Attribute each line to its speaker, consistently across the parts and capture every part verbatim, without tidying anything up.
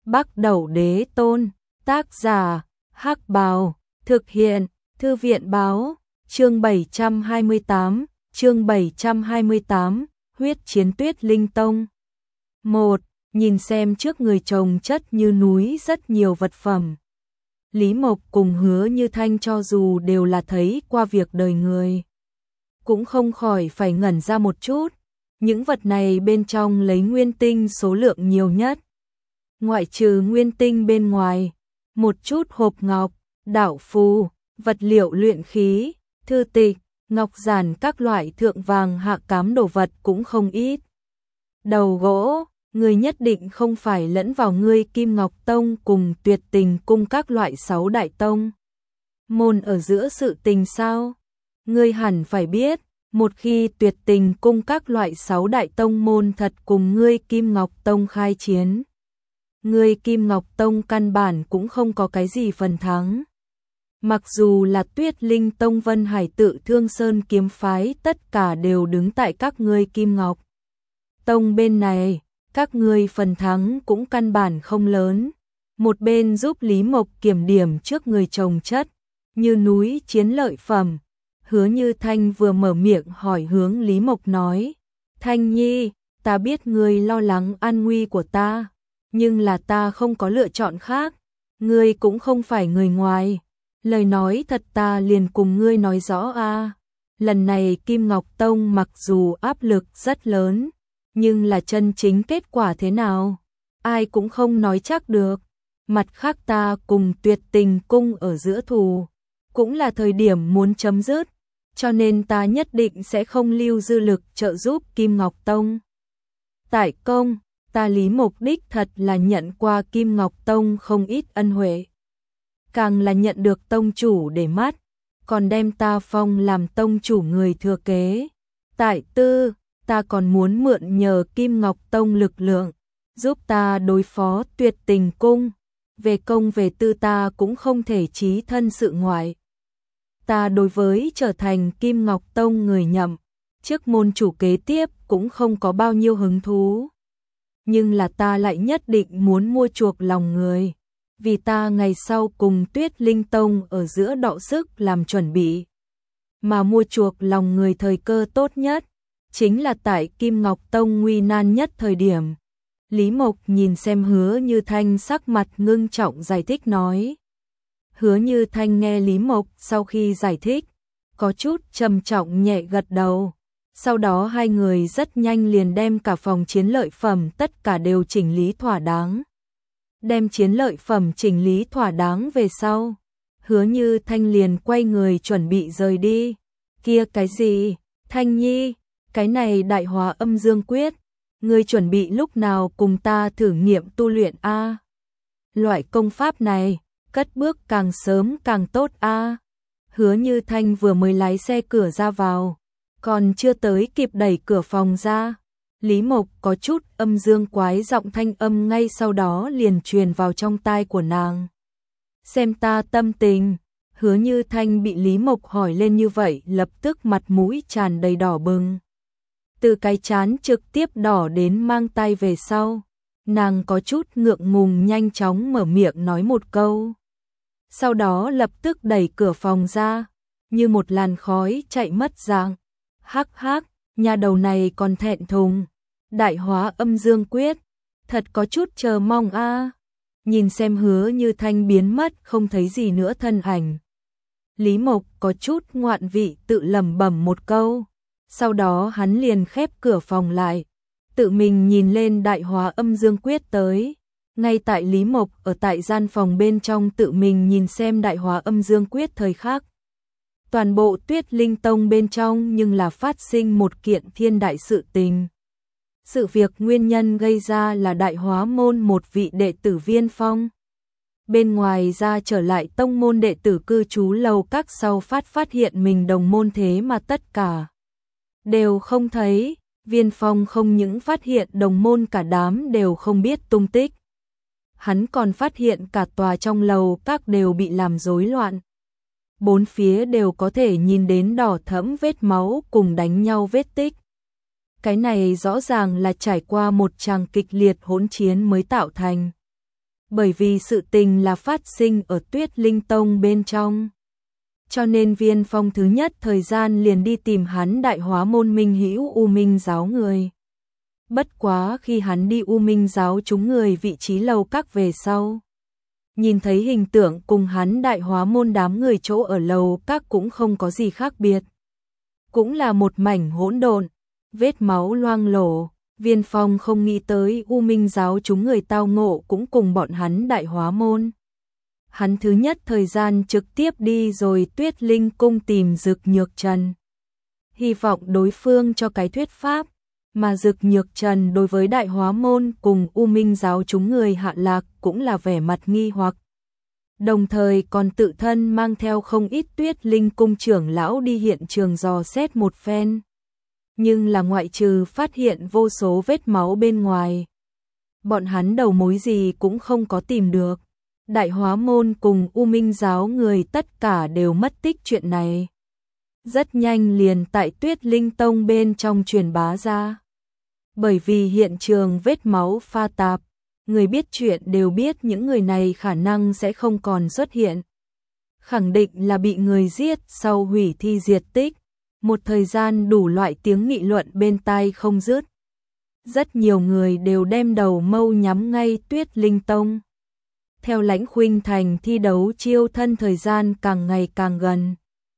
Speaker 1: Bắc Đẩu Đế Tôn, tác giả, Hắc Bào, thực hiện, Thư viện báo, chương bảy trăm hai mươi tám, chương bảy trăm hai mươi tám, huyết chiến Tuyết Linh Tông. một. Nhìn xem trước người chồng chất như núi rất nhiều vật phẩm. Lý Mộc cùng Hứa Như Thanh cho dù đều là thấy qua việc đời người, cũng không khỏi phải ngẩn ra một chút. Những vật này bên trong lấy nguyên tinh số lượng nhiều nhất. Ngoại trừ nguyên tinh bên ngoài, một chút hộp ngọc, đạo phù, vật liệu luyện khí, thư tịch, ngọc giản các loại thượng vàng hạ cám đồ vật cũng không ít. Đầu gỗ, người nhất định không phải lẫn vào ngươi Kim Ngọc Tông cùng Tuyệt Tình Cung các loại sáu đại tông môn ở giữa sự tình sao? Ngươi hẳn phải biết, một khi Tuyệt Tình Cung các loại sáu đại tông môn thật cùng ngươi Kim Ngọc Tông khai chiến, ngươi Kim Ngọc Tông căn bản cũng không có cái gì phần thắng. Mặc dù là Tuyết Linh Tông, Vân Hải Tự, Thương Sơn kiếm phái tất cả đều đứng tại các ngươi Kim Ngọc Tông bên này, các ngươi phần thắng cũng căn bản không lớn. Một bên giúp Lý Mộc kiểm điểm trước người chồng chất như núi chiến lợi phẩm, Hứa Như Thanh vừa mở miệng hỏi hướng Lý Mộc nói: Thanh Nhi, ta biết ngươi lo lắng an nguy của ta, nhưng là ta không có lựa chọn khác. Ngươi cũng không phải người ngoài, lời nói thật ta liền cùng ngươi nói rõ a. Lần này Kim Ngọc Tông mặc dù áp lực rất lớn, nhưng là chân chính kết quả thế nào, ai cũng không nói chắc được. Mặt khác ta cùng Tuyệt Tình Cung ở giữa thù, cũng là thời điểm muốn chấm dứt, cho nên ta nhất định sẽ không lưu dư lực trợ giúp Kim Ngọc Tông. Tại công, ta Lý Mộc đích thật là nhận qua Kim Ngọc Tông không ít ân huệ, càng là nhận được tông chủ để mắt, còn đem ta phong làm tông chủ người thừa kế. Tại tư, ta còn muốn mượn nhờ Kim Ngọc Tông lực lượng, giúp ta đối phó Tuyệt Tình Cung. Về công về tư ta cũng không thể chí thân sự ngoại. Ta đối với trở thành Kim Ngọc Tông người nhậm chức môn chủ kế tiếp cũng không có bao nhiêu hứng thú. Nhưng là ta lại nhất định muốn mua chuộc lòng người, vì ta ngày sau cùng Tuyết Linh Tông ở giữa đọ sức làm chuẩn bị. Mà mua chuộc lòng người thời cơ tốt nhất chính là tại Kim Ngọc Tông nguy nan nhất thời điểm. Lý Mộc nhìn xem Hứa Như Thanh sắc mặt ngưng trọng giải thích nói. Hứa Như Thanh nghe Lý Mộc sau khi giải thích, có chút trầm trọng nhẹ gật đầu. Sau đó hai người rất nhanh liền đem cả phòng chiến lợi phẩm tất cả đều chỉnh lý thỏa đáng. Đem chiến lợi phẩm chỉnh lý thỏa đáng về sau, Hứa Như Thanh liền quay người chuẩn bị rời đi. Kia cái gì? Thanh Nhi, cái này Đại Hóa Âm Dương Quyết, ngươi chuẩn bị lúc nào cùng ta thử nghiệm tu luyện a? Loại công pháp này, cất bước càng sớm càng tốt a. Hứa Như Thanh vừa mới lái xe cửa ra vào, còn chưa tới kịp đẩy cửa phòng ra, Lý Mộc có chút âm dương quái giọng thanh âm ngay sau đó liền truyền vào trong tai của nàng. Xem ta tâm tình. Hứa Như Thanh bị Lý Mộc hỏi lên như vậy lập tức mặt mũi tràn đầy đỏ bừng. Từ cái chán trực tiếp đỏ đến mang tay về sau, nàng có chút ngượng ngùng nhanh chóng mở miệng nói một câu. Sau đó lập tức đẩy cửa phòng ra, như một làn khói chạy mất dạng. Hắc hắc, nhà đầu này còn thẹn thùng. Đại Hóa Âm Dương Quyết, thật có chút chờ mong a. Nhìn xem Hứa Như Thanh biến mất không thấy gì nữa thân ảnh, Lý Mộc có chút ngoạn vị tự lẩm bẩm một câu. Sau đó hắn liền khép cửa phòng lại, tự mình nhìn lên Đại Hóa Âm Dương Quyết tới. Ngay tại Lý Mộc ở tại gian phòng bên trong tự mình nhìn xem Đại Hóa Âm Dương Quyết thời khắc, toàn bộ Tuyết Linh Tông bên trong nhưng là phát sinh một kiện thiên đại sự tình. Sự việc nguyên nhân gây ra là Đại Hóa môn một vị đệ tử Viên Phong. Bên ngoài ra trở lại tông môn đệ tử cư trú lầu các sau phát phát hiện mình đồng môn thế mà tất cả đều không thấy. Viên Phong không những phát hiện đồng môn cả đám đều không biết tung tích, hắn còn phát hiện cả tòa trong lầu các đều bị làm rối loạn. Bốn phía đều có thể nhìn đến đỏ thẫm vết máu cùng đánh nhau vết tích. Cái này rõ ràng là trải qua một tràng kịch liệt hỗn chiến mới tạo thành. Bởi vì sự tình là phát sinh ở Tuyết Linh Tông bên trong. Cho nên Viên Phong thứ nhất thời gian liền đi tìm hắn Đại Hóa Môn Minh Hữu U Minh giáo người. Bất quá khi hắn đi U Minh giáo chúng người vị trí lầu các về sau, nhìn thấy hình tượng cùng hắn Đại Hóa Môn đám người chỗ ở lầu các cũng không có gì khác biệt. Cũng là một mảnh hỗn độn, vết máu loang lổ. Viên Phong không nghĩ tới U Minh giáo chúng người tao ngộ cũng cùng bọn hắn Đại Hóa Môn. Hắn thứ nhất thời gian trực tiếp đi rồi Tuyết Linh cung tìm Dực Nhược Trần. Hy vọng đối phương cho cái thuyết pháp, mà Dực Nhược Trần đối với Đại Hóa Môn cùng U Minh giáo chúng người hạ lạc cũng là vẻ mặt nghi hoặc. Đồng thời còn tự thân mang theo không ít Tuyết Linh cung trưởng lão đi hiện trường dò xét một phen. Nhưng là ngoại trừ phát hiện vô số vết máu bên ngoài, bọn hắn đầu mối gì cũng không có tìm được. Đại Hóa Môn cùng U Minh giáo người tất cả đều mất tích chuyện này. Rất nhanh liền tại Tuyết Linh Tông bên trong truyền bá ra. Bởi vì hiện trường vết máu pha tạp, người biết chuyện đều biết những người này khả năng sẽ không còn xuất hiện. Khẳng định là bị người giết sau hủy thi diệt tích. Một thời gian đủ loại tiếng nghị luận bên tai không dứt. Rất nhiều người đều đem đầu mâu nhắm ngay Tuyết Linh Tông. Theo Lãnh Khuynh Thành thi đấu chiêu thân thời gian càng ngày càng gần.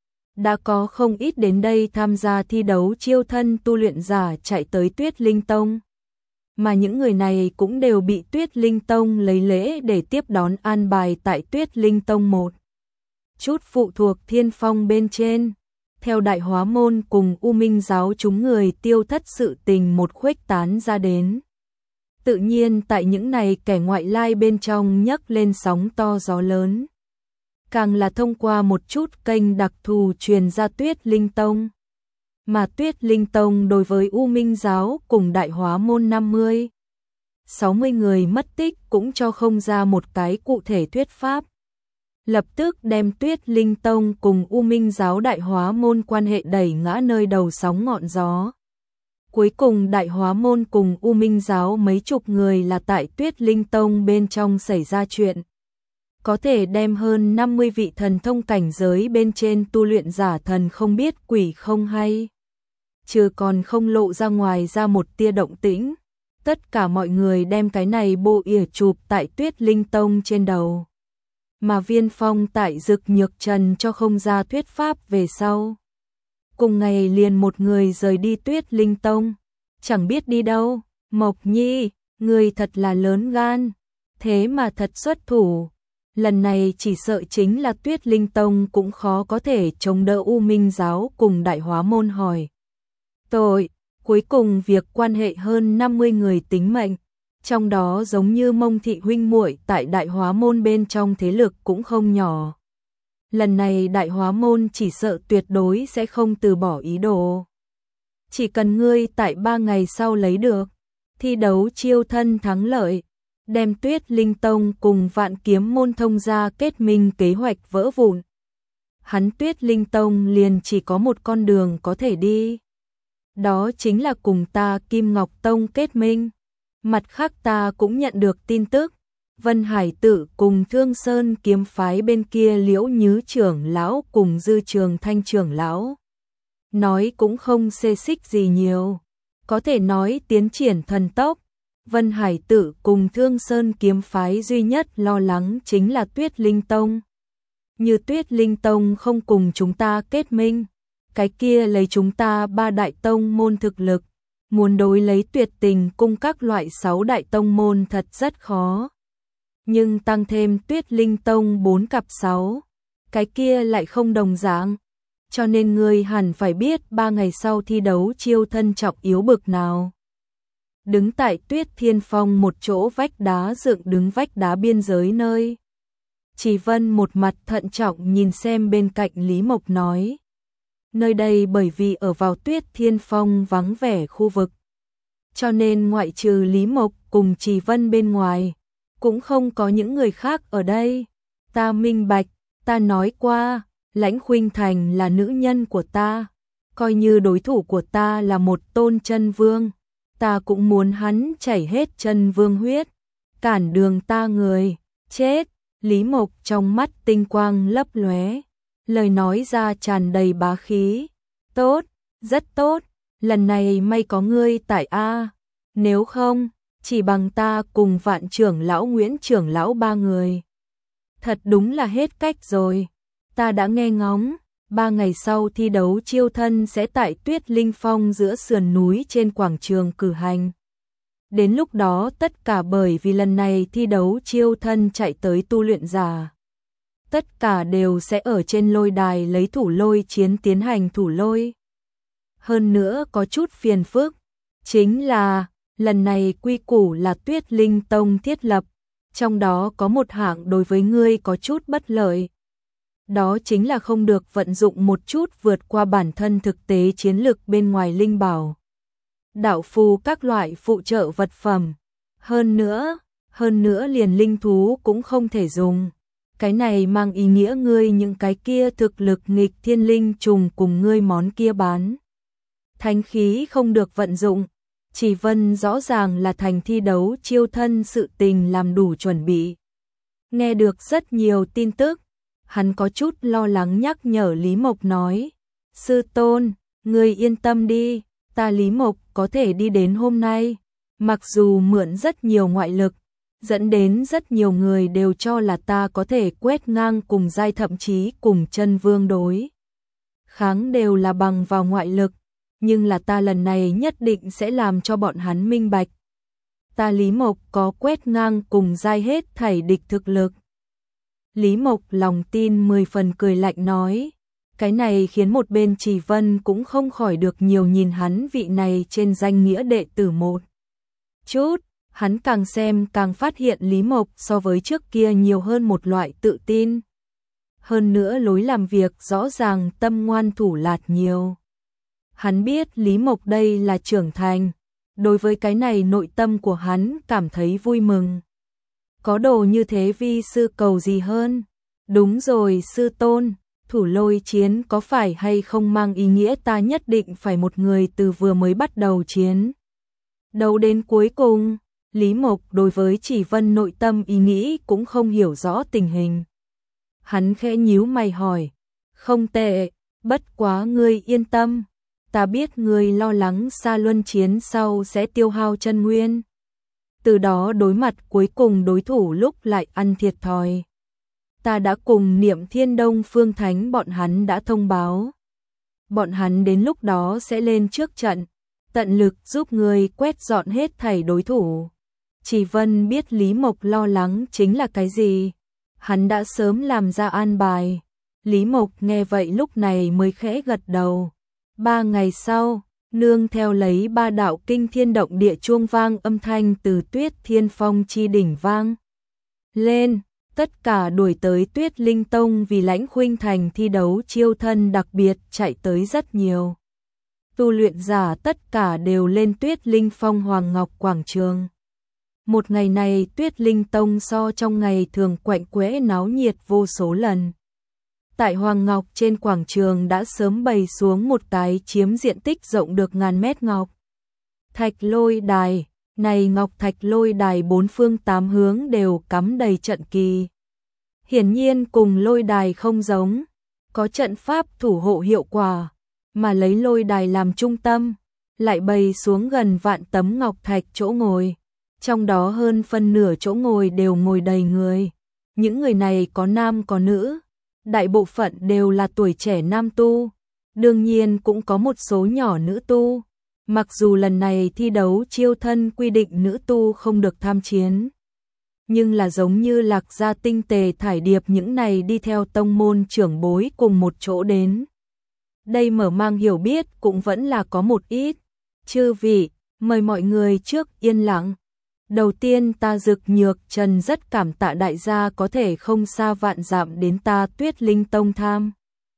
Speaker 1: Đã có không ít đến đây tham gia thi đấu chiêu thân tu luyện giả chạy tới Tuyết Linh Tông. Mà những người này cũng đều bị Tuyết Linh Tông lấy lễ để tiếp đón an bài tại Tuyết Linh Tông một. Chút phụ thuộc Thiên Phong bên trên. Theo Đại Hóa Môn cùng U Minh giáo chúng người tiêu thất sự tình một khuếch tán ra đến. Tự nhiên tại những này kẻ ngoại lai bên trong nhấc lên sóng to gió lớn. Càng là thông qua một chút kênh đặc thù truyền ra Tuyết Linh Tông. Mà Tuyết Linh Tông đối với U Minh giáo cùng Đại Hóa Môn năm mươi, sáu mươi người mất tích cũng cho không ra một cái cụ thể thuyết pháp. Lập tức đem Tuyết Linh Tông cùng U Minh giáo Đại Hóa Môn quan hệ đẩy ngã nơi đầu sóng ngọn gió. Cuối cùng Đại Hóa Môn cùng U Minh giáo mấy chục người là tại Tuyết Linh Tông bên trong xảy ra chuyện. Có thể đem hơn năm mươi vị thần thông cảnh giới bên trên tu luyện giả thần không biết quỷ không hay. Chứ còn không lộ ra ngoài ra một tia động tĩnh. Tất cả mọi người đem cái này bộ ỉa chụp tại Tuyết Linh Tông trên đầu. Mà Viên Phong tại Dực Nhược Trần cho không ra thuyết pháp về sau. Cùng ngày liền một người rời đi Tuyết Linh Tông. Chẳng biết đi đâu. Mộc Nhi, người thật là lớn gan. Thế mà thật xuất thủ. Lần này chỉ sợ chính là Tuyết Linh Tông cũng khó có thể chống đỡ U Minh giáo cùng Đại Hóa Môn hỏi. Tội, cuối cùng việc quan hệ hơn năm mươi người tính mệnh. Trong đó giống như Mông thị huynh muội tại Đại Hóa Môn bên trong thế lực cũng không nhỏ. Lần này Đại Hóa Môn chỉ sợ tuyệt đối sẽ không từ bỏ ý đồ. Chỉ cần ngươi tại ba ngày sau lấy được thi đấu chiêu thân thắng lợi, đem Tuyết Linh Tông cùng Vạn Kiếm Môn thông ra kết minh kế hoạch vỡ vụn. Hắn Tuyết Linh Tông liền chỉ có một con đường có thể đi. Đó chính là cùng ta Kim Ngọc Tông kết minh. Mặt khác ta cũng nhận được tin tức, Vân Hải Tự cùng Thương Sơn kiếm phái bên kia Liễu Nhứ trưởng lão cùng Dư Trường Thanh trưởng lão. Nói cũng không xê xích gì nhiều, có thể nói tiến triển thần tốc. Vân Hải Tự cùng Thương Sơn kiếm phái duy nhất lo lắng chính là Tuyết Linh Tông. Như Tuyết Linh Tông không cùng chúng ta kết minh, cái kia lấy chúng ta ba đại tông môn thực lực, muốn đối lấy Tuyệt Tình cung các loại sáu đại tông môn thật rất khó. Nhưng tăng thêm Tuyết Linh Tông bốn cặp sáu, cái kia lại không đồng dạng. Cho nên ngươi hẳn phải biết ba ngày sau thi đấu chiêu thân trọng yếu bực nào. Đứng tại Tuyết Thiên Phong một chỗ vách đá dựng đứng vách đá biên giới nơi. Chỉ Vân một mặt thận trọng nhìn xem bên cạnh Lý Mộc nói. Nơi đây bởi vì ở vào Tuyết Thiên Phong vắng vẻ khu vực. Cho nên ngoại trừ Lý Mộc cùng Chỉ Vân bên ngoài, cũng không có những người khác ở đây. Ta minh bạch, ta nói qua, Lãnh Khuynh Thành là nữ nhân của ta. Coi như đối thủ của ta là một tôn chân vương, ta cũng muốn hắn chảy hết chân vương huyết. cản đường ta người, chết. Lý Mộc trong mắt tinh quang lấp lóe, lời nói ra tràn đầy bá khí. Tốt, rất tốt, lần này may có ngươi tại A, nếu không, chỉ bằng ta cùng Vạn trưởng lão Nguyễn trưởng lão ba người. Thật đúng là hết cách rồi, ta đã nghe ngóng, ba ngày sau thi đấu chiêu thân sẽ tại Tuyết Linh Phong giữa sườn núi trên quảng trường cử hành. Đến lúc đó tất cả bởi vì lần này thi đấu chiêu thân chạy tới tu luyện giả. Tất cả đều sẽ ở trên lôi đài lấy thủ lôi chiến tiến hành thủ lôi. Hơn nữa có chút phiền phức, chính là lần này quy củ là Tuyết Linh Tông thiết lập, trong đó có một hạng đối với ngươi có chút bất lợi. Đó chính là không được vận dụng một chút vượt qua bản thân thực tế chiến lực bên ngoài linh bảo, đạo phù các loại phụ trợ vật phẩm. Hơn nữa, hơn nữa liền linh thú cũng không thể dùng. Cái này mang ý nghĩa ngươi những cái kia thực lực nghịch thiên linh trùng cùng ngươi món kia bán. Thánh khí không được vận dụng. Chỉ Vân rõ ràng là thành thi đấu chiêu thân sự tình làm đủ chuẩn bị. Nghe được rất nhiều tin tức, hắn có chút lo lắng nhắc nhở Lý Mộc nói, sư tôn, ngươi yên tâm đi, ta Lý Mộc có thể đi đến hôm nay, mặc dù mượn rất nhiều ngoại lực, dẫn đến rất nhiều người đều cho là ta có thể quét ngang cùng giai thậm chí cùng chân vương đối. Kháng đều là bằng vào ngoại lực, nhưng là ta lần này nhất định sẽ làm cho bọn hắn minh bạch. Ta Lý Mộc có quét ngang cùng giai hết thảy địch thực lực. Lý Mộc lòng tin mười phần cười lạnh nói, cái này khiến một bên Chỉ Vân cũng không khỏi được nhiều nhìn hắn vị này trên danh nghĩa đệ tử một chút. Hắn càng xem càng phát hiện Lý Mộc so với trước kia nhiều hơn một loại tự tin. Hơn nữa lối làm việc rõ ràng tâm ngoan thủ lạt nhiều. Hắn biết Lý Mộc đây là trưởng thành, đối với cái này nội tâm của hắn cảm thấy vui mừng. Có đồ như thế vi sư cầu gì hơn? Đúng rồi sư tôn, thủ lôi chiến có phải hay không mang ý nghĩa ta nhất định phải một người từ vừa mới bắt đầu chiến đấu đến cuối cùng? Lý Mộc đối với Chỉ Vân nội tâm ý nghĩ cũng không hiểu rõ tình hình. Hắn khẽ nhíu mày hỏi, không tệ, bất quá ngươi yên tâm, ta biết ngươi lo lắng Sa Luân chiến sau sẽ tiêu hao chân nguyên. Từ đó đối mặt cuối cùng đối thủ lúc lại ăn thiệt thòi. Ta đã cùng Niệm Thiên Đông Phương Thánh bọn hắn đã thông báo. Bọn hắn đến lúc đó sẽ lên trước trận, tận lực giúp ngươi quét dọn hết thảy đối thủ. Chỉ Vân biết Lý Mộc lo lắng chính là cái gì, hắn đã sớm làm ra an bài. Lý Mộc nghe vậy lúc này mới khẽ gật đầu. Ba ngày sau, nương theo lấy ba đạo kinh thiên động địa chuông vang âm thanh từ Tuyết Thiên Phong chi đỉnh vang lên, tất cả đuổi tới Tuyết Linh Tông vì Lãnh Khuynh Thành thi đấu chiêu thân đặc biệt chạy tới rất nhiều. Tu luyện giả tất cả đều lên Tuyết Linh Phong Hoàng Ngọc Quảng Trường. Một ngày này Tuyết Linh Tông so trong ngày thường quạnh quẽ náo nhiệt vô số lần. Tại Hoàng Ngọc trên quảng trường đã sớm bày xuống một cái chiếm diện tích rộng được ngàn mét ngọc thạch lôi đài. Này ngọc thạch lôi đài bốn phương tám hướng đều cắm đầy trận kỳ. Hiển nhiên cùng lôi đài không giống, có trận pháp thủ hộ hiệu quả, mà lấy lôi đài làm trung tâm, lại bày xuống gần vạn tấm ngọc thạch chỗ ngồi. Trong đó hơn phân nửa chỗ ngồi đều ngồi đầy người. Những người này có nam có nữ, đại bộ phận đều là tuổi trẻ nam tu, đương nhiên cũng có một số nhỏ nữ tu. Mặc dù lần này thi đấu chiêu thân quy định nữ tu không được tham chiến, nhưng là giống như Lạc Gia Tinh Tề Thải Điệp những này đi theo tông môn trưởng bối cùng một chỗ đến. Đây mở mang hiểu biết cũng vẫn là có một ít. Chư vị, mời mọi người trước yên lặng. Đầu tiên ta Dực Nhược Trần rất cảm tạ đại gia có thể không xa vạn dặm đến ta Tuyết Linh Tông tham.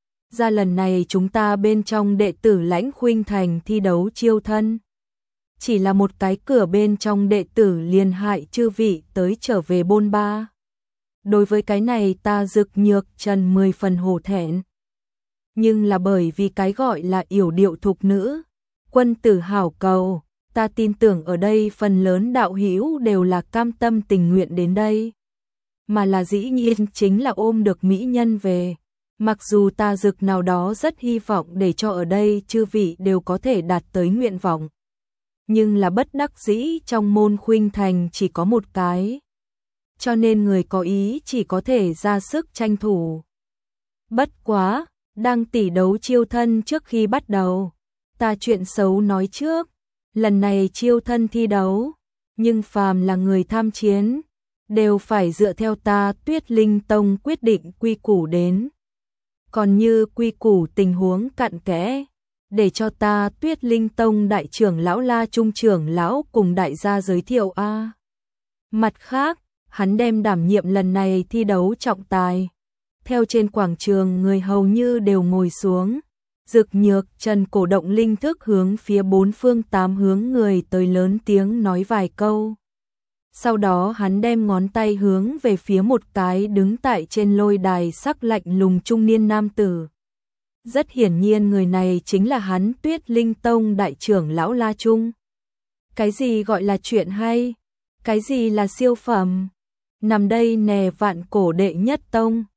Speaker 1: Ra lần này chúng ta bên trong đệ tử Lãnh Khuynh Thành thi đấu chiêu thân. Chỉ là một cái cửa bên trong đệ tử liền hại chư vị tới trở về bôn ba. Đối với cái này ta Dực Nhược Trần mười phần hổ thẹn. Nhưng là bởi vì cái gọi là yểu điệu thục nữ, quân tử hảo cầu, Ta tin tưởng ở đây phần lớn đạo hữu đều là cam tâm tình nguyện đến đây, mà là dĩ nhiên chính là ôm được mỹ nhân về. Mặc dù ta dực nào đó rất hy vọng để cho ở đây chư vị đều có thể đạt tới nguyện vọng, nhưng là bất đắc dĩ trong môn khuynh thành chỉ có một cái, cho nên người có ý chỉ có thể ra sức tranh thủ. Bất quá, đang tỉ đấu chiêu thân trước khi bắt đầu, ta chuyện xấu nói trước, lần này chiêu thân thi đấu, nhưng phàm là người tham chiến, đều phải dựa theo ta Tuyết Linh Tông quyết định quy củ đến. Còn như quy củ tình huống cặn kẽ, để cho ta Tuyết Linh Tông đại trưởng lão La Trung trưởng lão cùng đại gia giới thiệu a. Mặt khác, hắn đem đảm nhiệm lần này thi đấu trọng tài. Theo trên quảng trường người hầu như đều ngồi xuống, Dực Nhược Trần cổ động linh thức hướng phía bốn phương tám hướng người tới lớn tiếng nói vài câu. Sau đó hắn đem ngón tay hướng về phía một cái đứng tại trên lôi đài sắc lạnh lùng trung niên nam tử. Rất hiển nhiên người này chính là hắn Tuyết Linh Tông đại trưởng lão La Trung. Cái gì gọi là chuyện hay? Cái gì là siêu phẩm? Nằm đây nè vạn cổ đệ nhất tông,